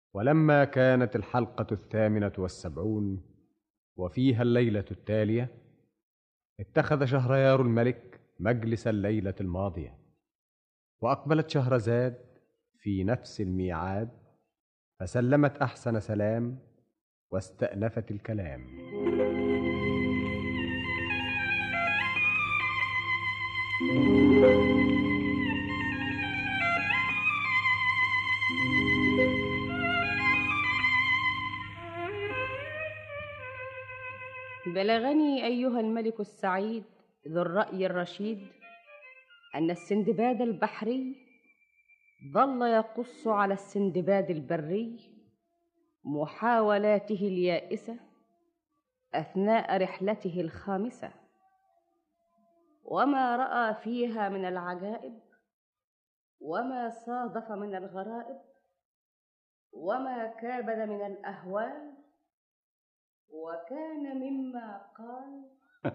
ولما كانت الحلقة 78 وفيها الليلة التالية، اتخذ شهريار الملك مجلس الليلة الماضية، وأقبلت شهرزاد في نفس الميعاد، فسلمت أحسن سلام واستأنفت الكلام. بلغني أيها الملك السعيد ذو الرأي الرشيد أن السندباد البحري ظل يقص على السندباد البري محاولاته اليائسة أثناء رحلته الخامسة، وما رأى فيها من العجائب، وما صادف من الغرائب، وما كابد من الأهوال، وكان مما قال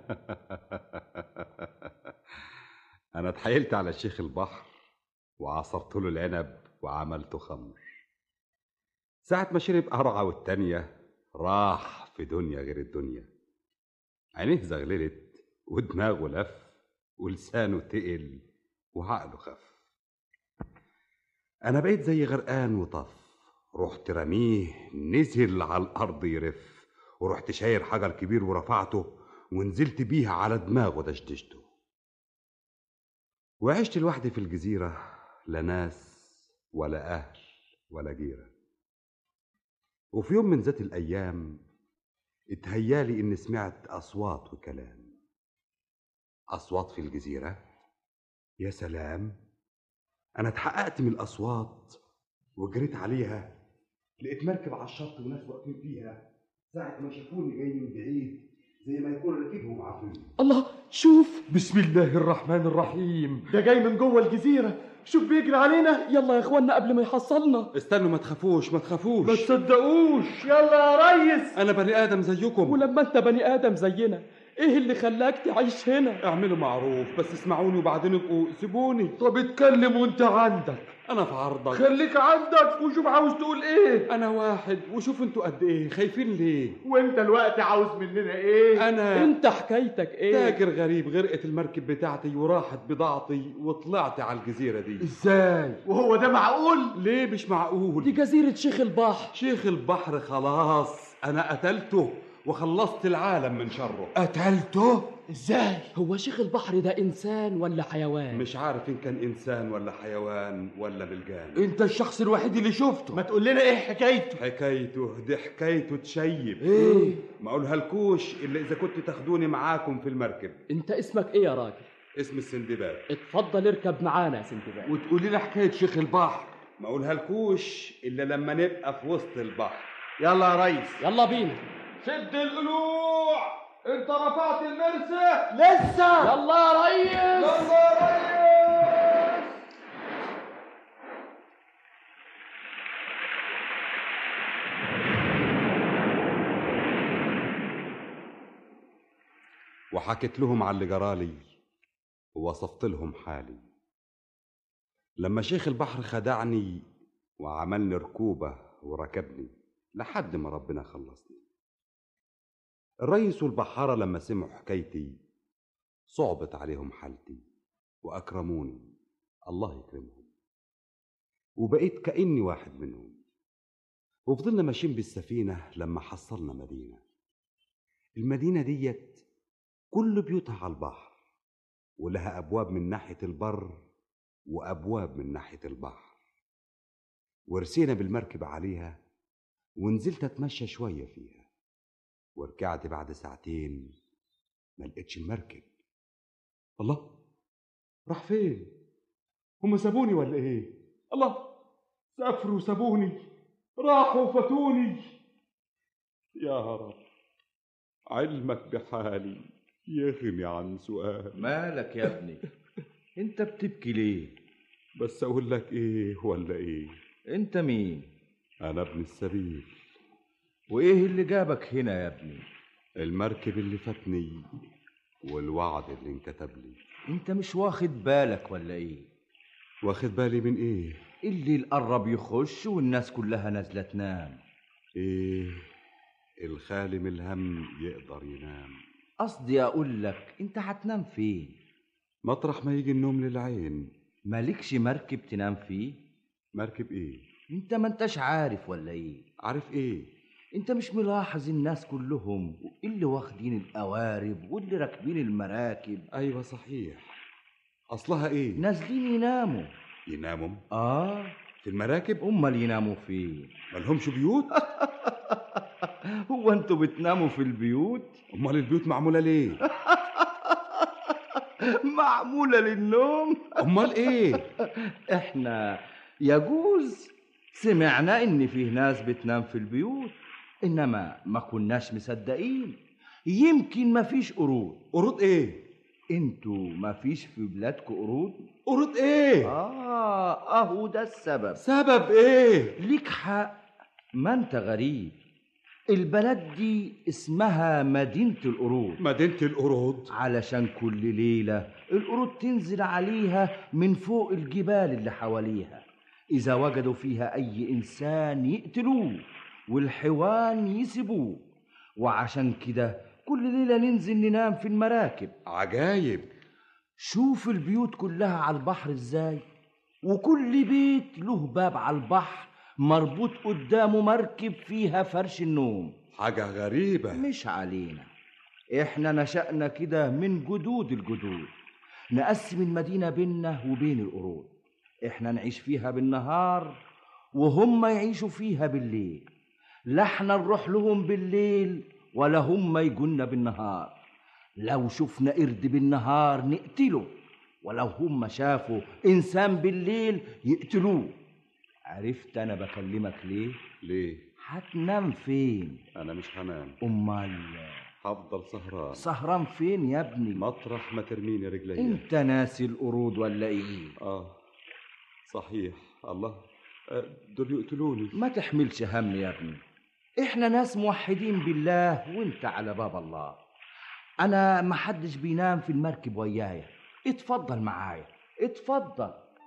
أنا اتحايلت على شيخ البحر وعصرت له العنب وعملته خمر. ساعة ما شرب قرعة والتانية راح في دنيا غير الدنيا، عينيه زغللت ودماغه لف ولسانه تقل وعقله خف. أنا بقيت زي غرقان وطف، رحت رميه نزل على الأرض يرف، ورحت شاير حجر كبير ورفعته ونزلت بيه على دماغه دشدشته. وعشت لوحدي في الجزيرة، لا ناس ولا أهل ولا جيرة. وفي يوم من ذات الأيام اتهيالي إني سمعت أصوات وكلام. أصوات في الجزيرة؟ يا سلام! أنا اتحققت من الأصوات وجريت عليها، لقيت مركب على الشط وناس واقفين فيها. ساعة ما شافوني جاي من بعيد زي ما يكون راكبهم عفريت. الله، شوف! بسم الله الرحمن الرحيم، ده جاي من جوه الجزيرة. شوف بيجري علينا. يلا يا اخوانا قبل ما يحصلنا. استنوا، ما تخافوش ما تخافوش، ما تصدقوش. يلا يا ريس، أنا بني آدم زيكم. ولما انت بني آدم زينا ايه اللي خلاك تعيش هنا؟ اعملوا معروف، بس اسمعوني وبعدين ابقوا سيبوني. طب اتكلم وانت عندك. أنا في عرضك. خليك عندك وشوف عاوز تقول ايه. أنا واحد وشوف انتوا قد ايه خايفين ليه. وانت الوقت عاوز مننا ايه؟ انت حكايتك ايه؟ تاجر غريب، غرقت المركب بتاعتي وراحت بضاعتي وطلعت على الجزيرة دي. ازاي؟ وهو ده معقول؟ ليه مش معقول؟ دي جزيرة شيخ البحر. شيخ البحر خلاص أنا قتلته وخلصت العالم من شره. قتلته؟ ازاي؟ هو شيخ البحر ده انسان ولا حيوان؟ مش عارف ان كان انسان ولا حيوان ولا بلجان. انت الشخص الوحيد اللي شفته. ما تقول لنا ايه حكايته؟ حكايته دي حكايته تشيب. ايه؟ ما اقولها لكوش الا اذا كنت تاخدوني معاكم في المركب. انت اسمك ايه يا راجل؟ اسم السندباد. اتفضل اركب معانا يا سندباد. وتقول لنا حكايه شيخ البحر. ما اقولها لكوش الا لما نبقى في وسط البحر. يلا يا ريس، يلا بينا. شد القلوع. انت رفعت المرسى؟ لسه. يلا يا ريس، يلا يا ريس. وحكيت لهم على اللي جرالي ووصفت لهم حالي. لما شيخ البحر خدعني وعملني ركوبة وركبني لحد ما ربنا خلصني. الريس والبحارة لما سمعوا حكايتي صعبت عليهم حالتي وأكرموني، الله يكرمهم، وبقيت كأني واحد منهم. وفضلنا ماشيين بالسفينة لما حصلنا مدينة. المدينة ديت كل بيوتها على البحر، ولها أبواب من ناحية البر وأبواب من ناحية البحر. ورسينا بالمركب عليها ونزلت أتمشى شوية فيها، ورجعت بعد ساعتين ما لقيتش المركب. الله، راح فين؟ هم سابوني ولا ايه؟ الله، سافروا وسابوني، راحوا وفاتوني. يا رب علمك بحالي يغني عن سؤال. مالك يا ابني؟ انت بتبكي ليه؟ بس اقول لك ايه ولا ايه؟ انت مين؟ انا ابن السبيل. وايه اللي جابك هنا يا ابني؟ المركب اللي فاتني والوعد اللي انكتب لي. انت مش واخد بالك ولا ايه؟ واخد بالي من ايه؟ الليل قرب يخش والناس كلها نازلة تنام. ايه الخالي من الهم يقدر ينام. قصدي اقول لك انت هتنام فين؟ مطرح ما يجي النوم للعين. مالكش مركب تنام فيه؟ مركب ايه؟ انت ما انتش عارف ولا ايه؟ عارف ايه؟ انت مش ملاحظ الناس كلهم اللي واخدين القوارب واللي راكبين المراكب؟ ايوه صحيح. اصلها ايه؟ نازلين يناموا. يناموا؟ في المراكب؟ امال يناموا فين؟ مالهمش بيوت؟ هو انتوا بتناموا في البيوت؟ امال البيوت معموله ليه؟ معموله للنوم. امال ايه؟ احنا يجوز سمعنا ان فيه ناس بتنام في البيوت، انما ما كناش مصدقين. يمكن ما فيش قرود. قرود ايه؟ انتوا ما فيش في بلادكم قرود؟ قرود ايه؟ اهو ده السبب. سبب ايه؟ ليك حق، ما انت غريب. البلد دي اسمها مدينة القرود. مدينة القرود؟ علشان كل ليلة القرود تنزل عليها من فوق الجبال اللي حواليها. إذا وجدوا فيها أي إنسان يقتلوه والحيوان يسيبوه. وعشان كده كل ليلة ننزل ننام في المراكب. عجايب. شوف البيوت كلها على البحر إزاي، وكل بيت له باب على البحر مربوط قدامه مركب فيها فرش النوم. حاجة غريبة. مش علينا، احنا نشأنا كده من جدود الجدود. نقسم المدينة بيننا وبين القرود. احنا نعيش فيها بالنهار وهم يعيشوا فيها بالليل. لا احنا نروح لهم بالليل ولا هم يجونا بالنهار. لو شفنا قرد بالنهار نقتله، ولو هم شافوا إنسان بالليل يقتلوه. عرفت أنا بكلمك ليه؟ ليه؟ هتنام فين؟ أنا مش هنام. أمال هفضل سهران. سهران فين يا ابني؟ مطرح ما ترميني رجلي. انت ناسي القرود ولا ايه؟ صحيح. الله، دول يقتلوني. ما تحملش هم يا ابني، احنا ناس موحدين بالله وانت على باب الله. انا محدش بينام في المركب ويايا. اتفضل معايا، اتفضل.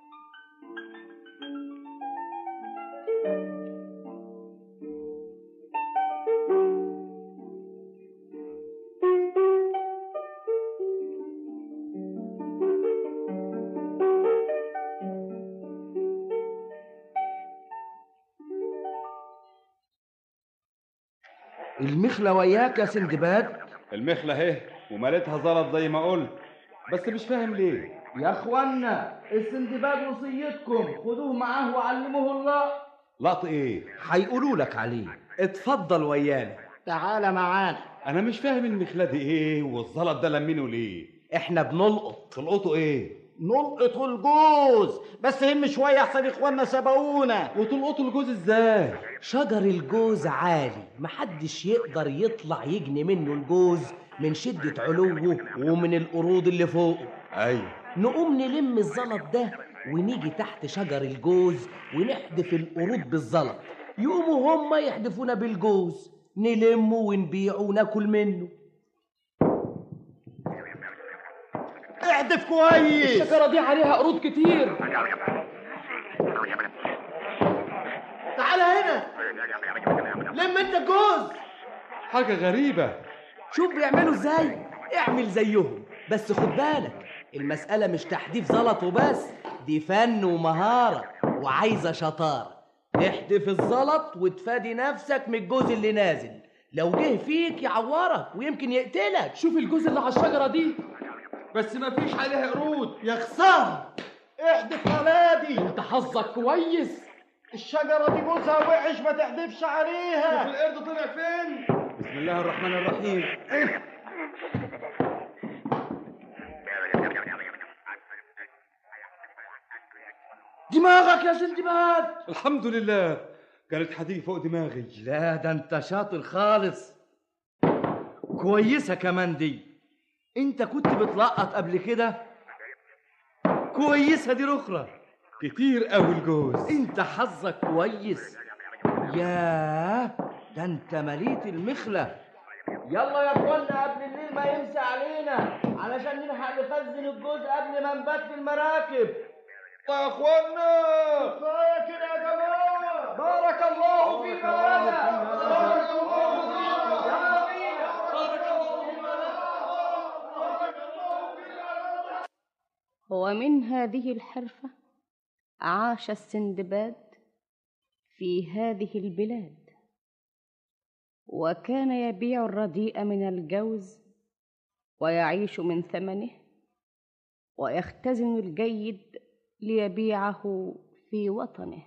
المخلة وياك يا سندباد؟ المخلة اهي ومالتها زلط زي ما قلت، بس مش فاهم ليه. يا اخوانا السندباد وصيتكم خدوه معاه وعلموه الله. لقط ايه؟ هيقولوا لك عليه. اتفضل ويانا. تعالى معانا. انا مش فاهم المخلة دي ايه والزلط ده لمينه ليه؟ احنا بنلقط. تلقطوا ايه؟ نلقط الجوز، بس هم شويه احسن اخواننا سبقونا. وتلقطوا الجوز ازاي؟ شجر الجوز عالي، محدش يقدر يطلع يجني منه الجوز من شدة علوه ومن القرود اللي فوقه. ايوه. نقوم نلم الزلط ده ونيجي تحت شجر الجوز ونحدف القرود بالزلط، يقوموا هم يحدفونا بالجوز، نلمه ونبيعه وناكل منه. احدف كويس. الشجرة دي عليها قرود كتير. تعال هنا، لم انت الجوز. حاجة غريبة. شوف بيعملوا ازاي، اعمل زيهم، بس خد بالك المسألة مش تحديف زلط وبس، دي فن ومهارة وعايزة شطارة. تحدف الزلط وتفادي نفسك من الجوز اللي نازل، لو جه فيك يعورك ويمكن يقتلك. شوف الجوز اللي على الشجرة دي، بس ما فيش عليها قرود. يا خسارة، احدف علادي. انت حظك كويس، الشجرة دي جوزها وحش، ما تحدفش عليها. شوف القرد طلع فين. بسم الله الرحمن الرحيم. دماغك يا سندباد. الحمد لله، كانت حديد فوق دماغي. لا ده انت شاطر خالص. كويسة كمان دي. انت كنت بتلقط قبل كده؟ كويسة دي رخرة. كتير قوي الجوز. انت حظك كويس. ياه، ده انت مليت المخلة. يلا يا اخوانا قبل الليل ما يمسي علينا، علشان نلحق نخزن الجوز قبل ما نبات في المراكب. يا اخوانا كفايه كده يا جماعه. بارك الله فيما لنا. بارك الله فينا. بارك الله فينا. ومن هذه الحرفة عاش السندباد في هذه البلاد، وكان يبيع الرديء من الجوز ويعيش من ثمنه، ويختزن الجيد ليبيعه في وطنه.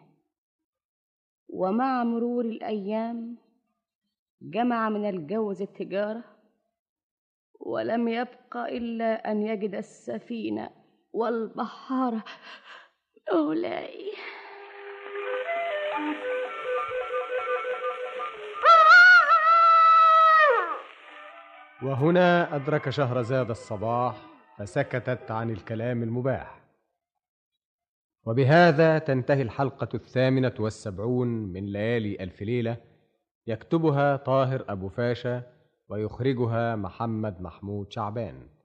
ومع مرور الأيام جمع من الجوز التجارة، ولم يبق إلا أن يجد السفينة والبحارة. مولاي وهنا أدرك شهرزاد الصباح فسكتت عن الكلام المباح. وبهذا تنتهي الحلقة 78 من ليالي ألف ليلة، يكتبها طاهر أبو فاشا ويخرجها محمد محمود شعبان.